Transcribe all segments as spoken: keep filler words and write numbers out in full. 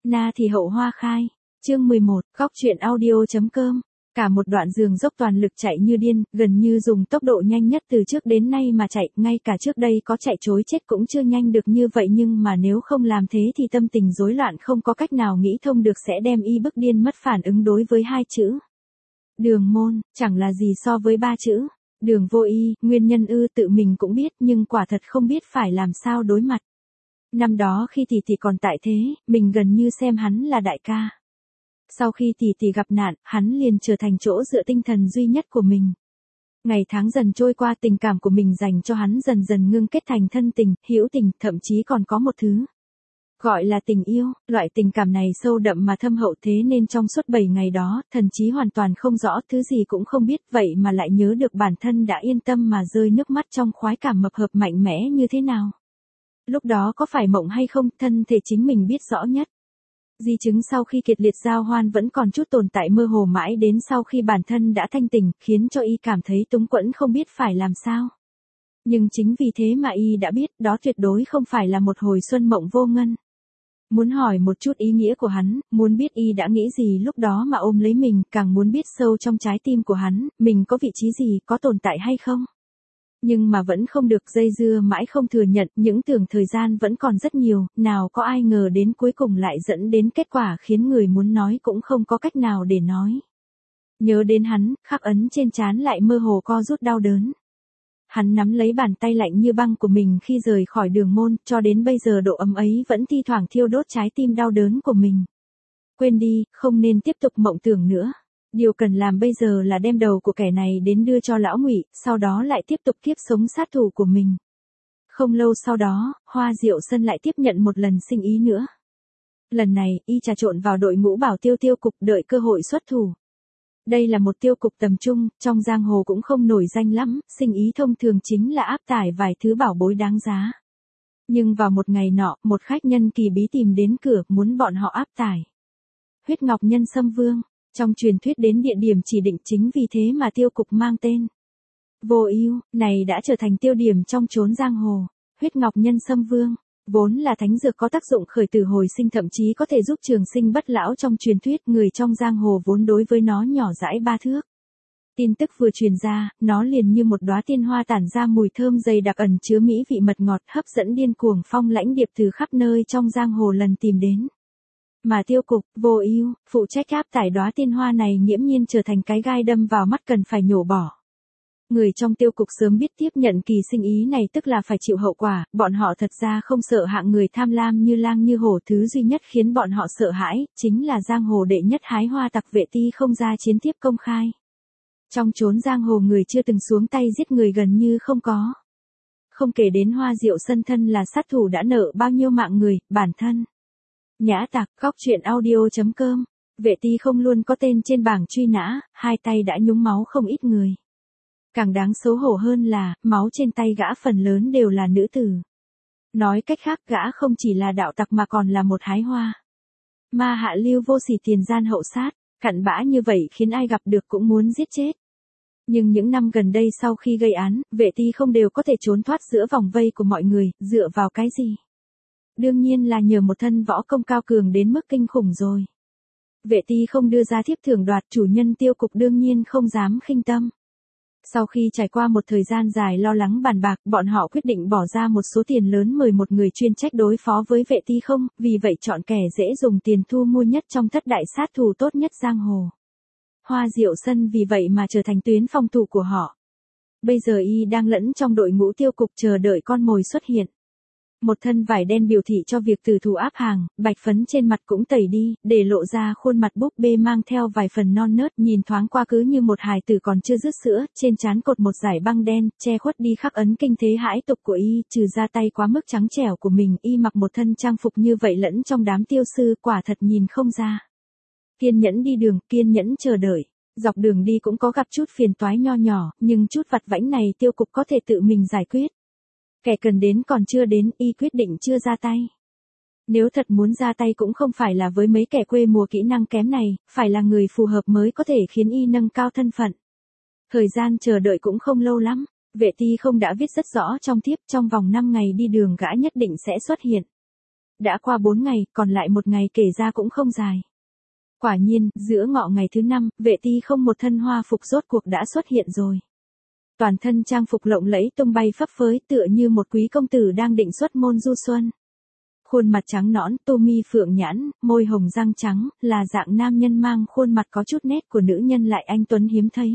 Na thì hậu hoa khai. Chương mười một, góc truyện audio.com. Cả một đoạn giường dốc toàn lực chạy như điên, gần như dùng tốc độ nhanh nhất từ trước đến nay mà chạy, ngay cả trước đây có chạy trối chết cũng chưa nhanh được như vậy, nhưng mà nếu không làm thế thì tâm tình rối loạn không có cách nào nghĩ thông được sẽ đem y bức điên mất phản ứng đối với hai chữ Đường Môn, chẳng là gì so với ba chữ Đường Vô Y, nguyên nhân ư tự mình cũng biết nhưng quả thật không biết phải làm sao đối mặt. Năm đó khi tỷ tỷ còn tại thế, mình gần như xem hắn là đại ca. Sau khi tỷ tỷ gặp nạn, hắn liền trở thành chỗ dựa tinh thần duy nhất của mình. Ngày tháng dần trôi qua, tình cảm của mình dành cho hắn dần dần ngưng kết thành thân tình, hữu tình, thậm chí còn có một thứ gọi là tình yêu. Loại tình cảm này sâu đậm mà thâm hậu, thế nên trong suốt bảy ngày đó, thần chí hoàn toàn không rõ, thứ gì cũng không biết, vậy mà lại nhớ được bản thân đã yên tâm mà rơi nước mắt trong khoái cảm mập hợp mạnh mẽ như thế nào. Lúc đó có phải mộng hay không, thân thể chính mình biết rõ nhất. Di chứng sau khi kiệt liệt giao hoan vẫn còn chút tồn tại mơ hồ mãi đến sau khi bản thân đã thanh tỉnh, khiến cho y cảm thấy túng quẫn không biết phải làm sao. Nhưng chính vì thế mà y đã biết, đó tuyệt đối không phải là một hồi xuân mộng vô ngân. Muốn hỏi một chút ý nghĩa của hắn, muốn biết y đã nghĩ gì lúc đó mà ôm lấy mình, càng muốn biết sâu trong trái tim của hắn, mình có vị trí gì, có tồn tại hay không. Nhưng mà vẫn không được, dây dưa mãi không thừa nhận, những tưởng thời gian vẫn còn rất nhiều, nào có ai ngờ đến cuối cùng lại dẫn đến kết quả khiến người muốn nói cũng không có cách nào để nói. Nhớ đến hắn, khắc ấn trên trán lại mơ hồ co rút đau đớn. Hắn nắm lấy bàn tay lạnh như băng của mình khi rời khỏi Đường Môn, cho đến bây giờ độ ấm ấy vẫn thi thoảng thiêu đốt trái tim đau đớn của mình. Quên đi, không nên tiếp tục mộng tưởng nữa. Điều cần làm bây giờ là đem đầu của kẻ này đến đưa cho lão Ngụy, sau đó lại tiếp tục kiếp sống sát thủ của mình. Không lâu sau đó, Hoa Diệu Sân lại tiếp nhận một lần sinh ý nữa. Lần này, y trà trộn vào đội ngũ bảo tiêu tiêu cục, đợi cơ hội xuất thủ. Đây là một tiêu cục tầm trung, trong giang hồ cũng không nổi danh lắm, sinh ý thông thường chính là áp tải vài thứ bảo bối đáng giá. Nhưng vào một ngày nọ, một khách nhân kỳ bí tìm đến cửa, muốn bọn họ áp tải huyết ngọc nhân sâm vương. Trong truyền thuyết đến địa điểm chỉ định, chính vì thế mà tiêu cục mang tên Vô Ưu, này đã trở thành tiêu điểm trong chốn giang hồ. Huyết ngọc nhân sâm vương, vốn là thánh dược có tác dụng khởi tử hồi sinh, thậm chí có thể giúp trường sinh bất lão trong truyền thuyết, người trong giang hồ vốn đối với nó nhỏ dãi ba thước. Tin tức vừa truyền ra, nó liền như một đóa tiên hoa tản ra mùi thơm dày đặc ẩn chứa mỹ vị mật ngọt, hấp dẫn điên cuồng phong lãnh điệp từ khắp nơi trong giang hồ lần tìm đến. Mà tiêu cục, Vô Ưu, phụ trách áp tải đóa tiên hoa này nghiễm nhiên trở thành cái gai đâm vào mắt cần phải nhổ bỏ. Người trong tiêu cục sớm biết tiếp nhận kỳ sinh ý này tức là phải chịu hậu quả, bọn họ thật ra không sợ hạng người tham lam như lang như hổ, thứ duy nhất khiến bọn họ sợ hãi, chính là giang hồ đệ nhất hái hoa tặc Vệ Ti không ra chiến tiếp công khai. Trong chốn giang hồ người chưa từng xuống tay giết người gần như không có. Không kể đến Hoa Diệu Sân thân là sát thủ đã nợ bao nhiêu mạng người, bản thân nhã tặc, góc truyện audio.com. Vệ Ti không luôn có tên trên bảng truy nã, hai tay đã nhúng máu không ít người. Càng đáng xấu hổ hơn là, máu trên tay gã phần lớn đều là nữ tử. Nói cách khác, gã không chỉ là đạo tặc mà còn là một hái hoa ma hạ lưu vô sỉ, tiền gian hậu sát, cặn bã như vậy khiến ai gặp được cũng muốn giết chết. Nhưng những năm gần đây sau khi gây án, Vệ Ti không đều có thể trốn thoát giữa vòng vây của mọi người, dựa vào cái gì? Đương nhiên là nhờ một thân võ công cao cường đến mức kinh khủng rồi. Vệ Ti không đưa ra thiếp thưởng đoạt, chủ nhân tiêu cục đương nhiên không dám khinh tâm. Sau khi trải qua một thời gian dài lo lắng bàn bạc, bọn họ quyết định bỏ ra một số tiền lớn mời một người chuyên trách đối phó với Vệ Ti không, vì vậy chọn kẻ dễ dùng tiền thu mua nhất trong thất đại sát thủ tốt nhất giang hồ. Hoa Diệu Sân vì vậy mà trở thành tuyến phòng thủ của họ. Bây giờ y đang lẫn trong đội ngũ tiêu cục chờ đợi con mồi xuất hiện. Một thân vải đen biểu thị cho việc tử thủ áp hàng, bạch phấn trên mặt cũng tẩy đi, để lộ ra khuôn mặt búp bê mang theo vài phần non nớt, nhìn thoáng qua cứ như một hài tử còn chưa dứt sữa, trên trán cột một dải băng đen, che khuất đi khắc ấn kinh thế hãi tục của y, trừ ra tay quá mức trắng trẻo của mình, y mặc một thân trang phục như vậy lẫn trong đám tiêu sư, quả thật nhìn không ra. Kiên nhẫn đi đường, kiên nhẫn chờ đợi. Dọc đường đi cũng có gặp chút phiền toái nho nhỏ, nhưng chút vặt vãnh này tiêu cục có thể tự mình giải quyết. Kẻ cần đến còn chưa đến, y quyết định chưa ra tay. Nếu thật muốn ra tay cũng không phải là với mấy kẻ quê mùa kỹ năng kém này, phải là người phù hợp mới có thể khiến y nâng cao thân phận. Thời gian chờ đợi cũng không lâu lắm, Vệ Ti không đã viết rất rõ trong thiếp, trong vòng năm ngày đi đường gã nhất định sẽ xuất hiện. Đã qua bốn ngày, còn lại một ngày kể ra cũng không dài. Quả nhiên, giữa ngọ ngày thứ năm, Vệ Ti không một thân hoa phục rốt cuộc đã xuất hiện rồi. Toàn thân trang phục lộng lẫy tung bay phấp phới tựa như một quý công tử đang định xuất môn du xuân. Khuôn mặt trắng nõn, tô mi phượng nhãn, môi hồng răng trắng, là dạng nam nhân mang khuôn mặt có chút nét của nữ nhân lại anh tuấn hiếm thấy.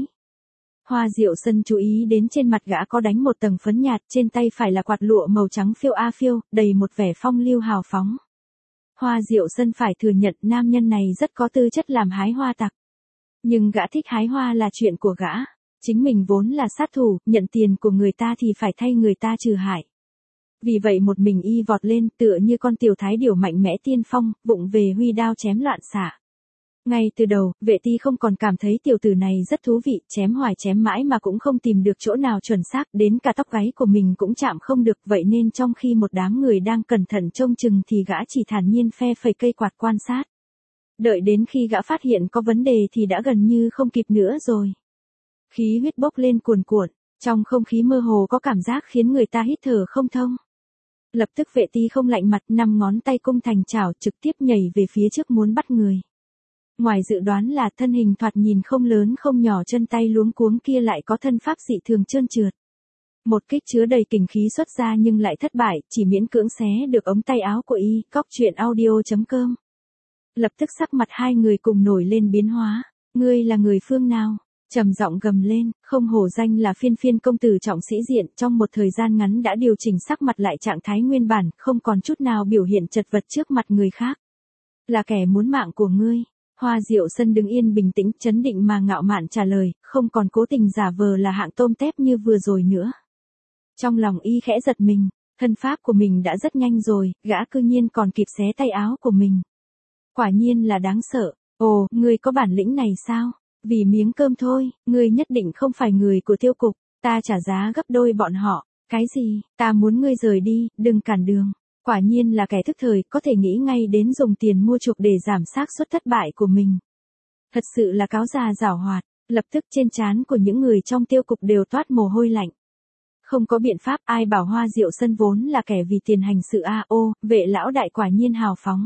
Hoa Diệu Sân chú ý đến trên mặt gã có đánh một tầng phấn nhạt, trên tay phải là quạt lụa màu trắng phiêu a phiêu, đầy một vẻ phong lưu hào phóng. Hoa Diệu Sân phải thừa nhận nam nhân này rất có tư chất làm hái hoa tặc. Nhưng gã thích hái hoa là chuyện của gã. Chính mình vốn là sát thủ, nhận tiền của người ta thì phải thay người ta trừ hại. Vì vậy một mình y vọt lên tựa như con tiểu thái điểu mạnh mẽ tiên phong, vụng về huy đao chém loạn xạ. Ngay từ đầu, Vệ Ti không còn cảm thấy tiểu tử này rất thú vị, chém hoài chém mãi mà cũng không tìm được chỗ nào chuẩn xác, đến cả tóc gáy của mình cũng chạm không được, vậy nên trong khi một đám người đang cẩn thận trông chừng thì gã chỉ thản nhiên phe phẩy cây quạt quan sát. Đợi đến khi gã phát hiện có vấn đề thì đã gần như không kịp nữa rồi. Khí huyết bốc lên cuồn cuộn, trong không khí mơ hồ có cảm giác khiến người ta hít thở không thông. Lập tức Vệ Ti không lạnh mặt, năm ngón tay cung thành chảo trực tiếp nhảy về phía trước muốn bắt người. Ngoài dự đoán là thân hình thoạt nhìn không lớn không nhỏ, chân tay luống cuống kia lại có thân pháp dị thường trơn trượt. Một kích chứa đầy kình khí xuất ra nhưng lại thất bại, chỉ miễn cưỡng xé được ống tay áo của y. Cóc truyện audio chấm com. Lập tức sắc mặt hai người cùng nổi lên biến hóa. Ngươi là người phương nào? Trầm giọng gầm lên, không hổ danh là phiên phiên công tử trọng sĩ diện, trong một thời gian ngắn đã điều chỉnh sắc mặt lại trạng thái nguyên bản, không còn chút nào biểu hiện chật vật trước mặt người khác. Là kẻ muốn mạng của ngươi. Hoa Diệu Sân đứng yên bình tĩnh, chấn định mà ngạo mạn trả lời, không còn cố tình giả vờ là hạng tôm tép như vừa rồi nữa. Trong lòng y khẽ giật mình, thân pháp của mình đã rất nhanh rồi, gã cư nhiên còn kịp xé tay áo của mình. Quả nhiên là đáng sợ. Ồ, ngươi có bản lĩnh này sao? Vì miếng cơm thôi, ngươi nhất định không phải người của tiêu cục, ta trả giá gấp đôi bọn họ. Cái gì? Ta muốn ngươi rời đi, đừng cản đường. Quả nhiên là kẻ thức thời, có thể nghĩ ngay đến dùng tiền mua chuộc để giảm xác suất thất bại của mình. Thật sự là cáo già giảo hoạt, lập tức trên trán của những người trong tiêu cục đều toát mồ hôi lạnh. Không có biện pháp, ai bảo Hoa Diệu Sân vốn là kẻ vì tiền hành sự a ô, Vệ lão đại quả nhiên hào phóng.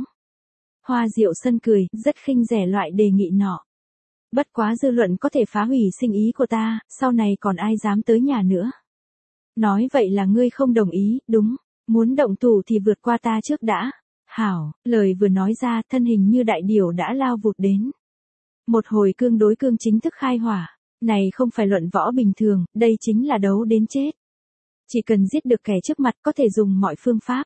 Hoa Diệu Sân cười, rất khinh rẻ loại đề nghị nọ. Bất quá dư luận có thể phá hủy sinh ý của ta, sau này còn ai dám tới nhà nữa. Nói vậy là ngươi không đồng ý, đúng, muốn động thủ thì vượt qua ta trước đã. Hảo, lời vừa nói ra, thân hình như đại điểu đã lao vụt đến. Một hồi cương đối cương chính thức khai hỏa, này không phải luận võ bình thường, đây chính là đấu đến chết. Chỉ cần giết được kẻ trước mặt có thể dùng mọi phương pháp.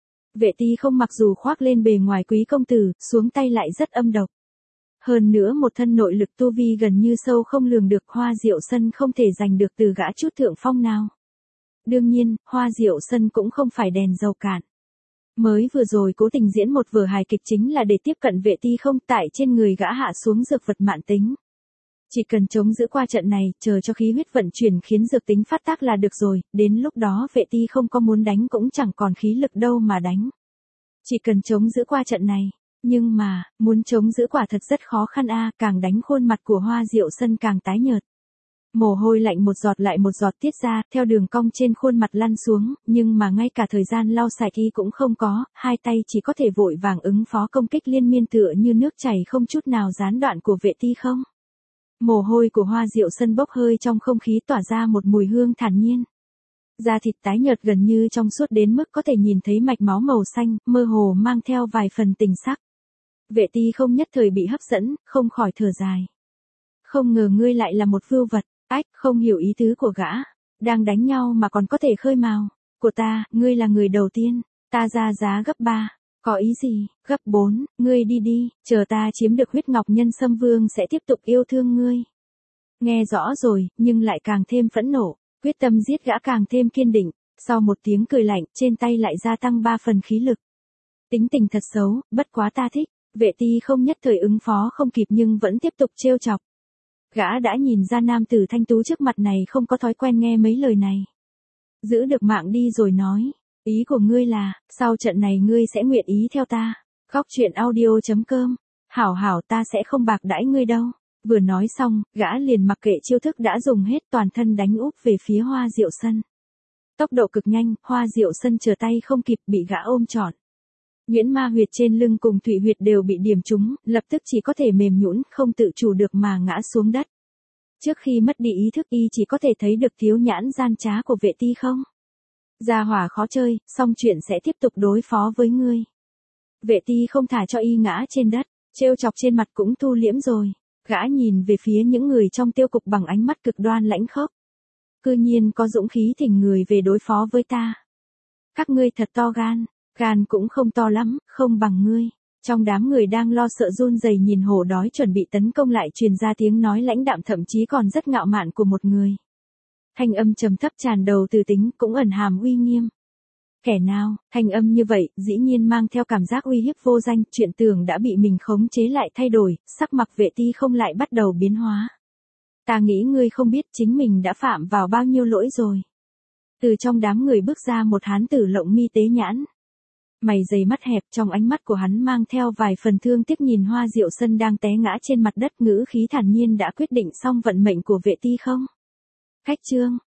Vệ Ti không mặc dù khoác lên bề ngoài quý công tử, xuống tay lại rất âm độc. Hơn nữa một thân nội lực tu vi gần như sâu không lường được, Hoa Diệu Sân không thể giành được từ gã chút thượng phong nào. Đương nhiên, Hoa Diệu Sân cũng không phải đèn dầu cạn. Mới vừa rồi cố tình diễn một vở hài kịch chính là để tiếp cận Vệ Ti không, tại trên người gã hạ xuống dược vật mạn tính. Chỉ cần chống giữ qua trận này, chờ cho khí huyết vận chuyển khiến dược tính phát tác là được rồi, đến lúc đó Vệ Ti không có muốn đánh cũng chẳng còn khí lực đâu mà đánh. Chỉ cần chống giữ qua trận này. Nhưng mà, muốn chống giữ quả thật rất khó khăn a, càng đánh khuôn mặt của Hoa Diệu Sân càng tái nhợt. Mồ hôi lạnh một giọt lại một giọt tiết ra, theo đường cong trên khuôn mặt lăn xuống, nhưng mà ngay cả thời gian lau sạch y cũng không có, hai tay chỉ có thể vội vàng ứng phó công kích liên miên tựa như nước chảy không chút nào gián đoạn của Vệ Ti không. Mồ hôi của Hoa Diệu Sân bốc hơi trong không khí tỏa ra một mùi hương thản nhiên. Da thịt tái nhợt gần như trong suốt đến mức có thể nhìn thấy mạch máu màu xanh, mơ hồ mang theo vài phần tình sắc. Vệ Ti không nhất thời bị hấp dẫn, không khỏi thở dài. Không ngờ ngươi lại là một vưu vật, ách, không hiểu ý tứ của gã. Đang đánh nhau mà còn có thể khơi mào. Của ta, ngươi là người đầu tiên, ta ra giá gấp ba. Có ý gì? Gấp bốn, ngươi đi đi, chờ ta chiếm được huyết ngọc nhân sâm vương sẽ tiếp tục yêu thương ngươi. Nghe rõ rồi, nhưng lại càng thêm phẫn nộ, quyết tâm giết gã càng thêm kiên định, sau một tiếng cười lạnh, trên tay lại gia tăng ba phần khí lực. Tính tình thật xấu, bất quá ta thích. Vệ Ti không nhất thời ứng phó không kịp nhưng vẫn tiếp tục trêu chọc. Gã đã nhìn ra nam tử thanh tú trước mặt này không có thói quen nghe mấy lời này. Giữ được mạng đi rồi nói, ý của ngươi là, sau trận này ngươi sẽ nguyện ý theo ta. Cóc truyện audio chấm com. Hảo hảo, ta sẽ không bạc đãi ngươi đâu. Vừa nói xong, gã liền mặc kệ chiêu thức đã dùng hết, toàn thân đánh úp về phía Hoa Diệu Sân. Tốc độ cực nhanh, Hoa Diệu Sân chờ tay không kịp bị gã ôm trọn. Nhuyễn ma huyệt trên lưng cùng thụy huyệt đều bị điểm trúng, lập tức chỉ có thể mềm nhũn, không tự chủ được mà ngã xuống đất. Trước khi mất đi ý thức y chỉ có thể thấy được thiếu nhãn gian trá của Vệ Ti không? Gia hỏa khó chơi, xong chuyện sẽ tiếp tục đối phó với ngươi. Vệ Ti không thả cho y ngã trên đất, trêu chọc trên mặt cũng thu liễm rồi. Gã nhìn về phía những người trong tiêu cục bằng ánh mắt cực đoan lãnh khốc. Cư nhiên có dũng khí thỉnh người về đối phó với ta. Các ngươi thật to gan, gan cũng không to lắm, không bằng ngươi. Trong đám người đang lo sợ run rẩy nhìn hổ đói chuẩn bị tấn công lại truyền ra tiếng nói lãnh đạm thậm chí còn rất ngạo mạn của một người. Thanh âm trầm thấp tràn đầu từ tính cũng ẩn hàm uy nghiêm. Kẻ nào, thanh âm như vậy, dĩ nhiên mang theo cảm giác uy hiếp vô danh, chuyện tưởng đã bị mình khống chế lại thay đổi, sắc mặt Vệ Ti không lại bắt đầu biến hóa. Ta nghĩ ngươi không biết chính mình đã phạm vào bao nhiêu lỗi rồi. Từ trong đám người bước ra một hán tử lộng mi tế nhãn. Mày dày mắt hẹp, trong ánh mắt của hắn mang theo vài phần thương tiếc nhìn Hoa Diệu Sân đang té ngã trên mặt đất, ngữ khí thản nhiên đã quyết định xong vận mệnh của Vệ Ti không? Khách trương,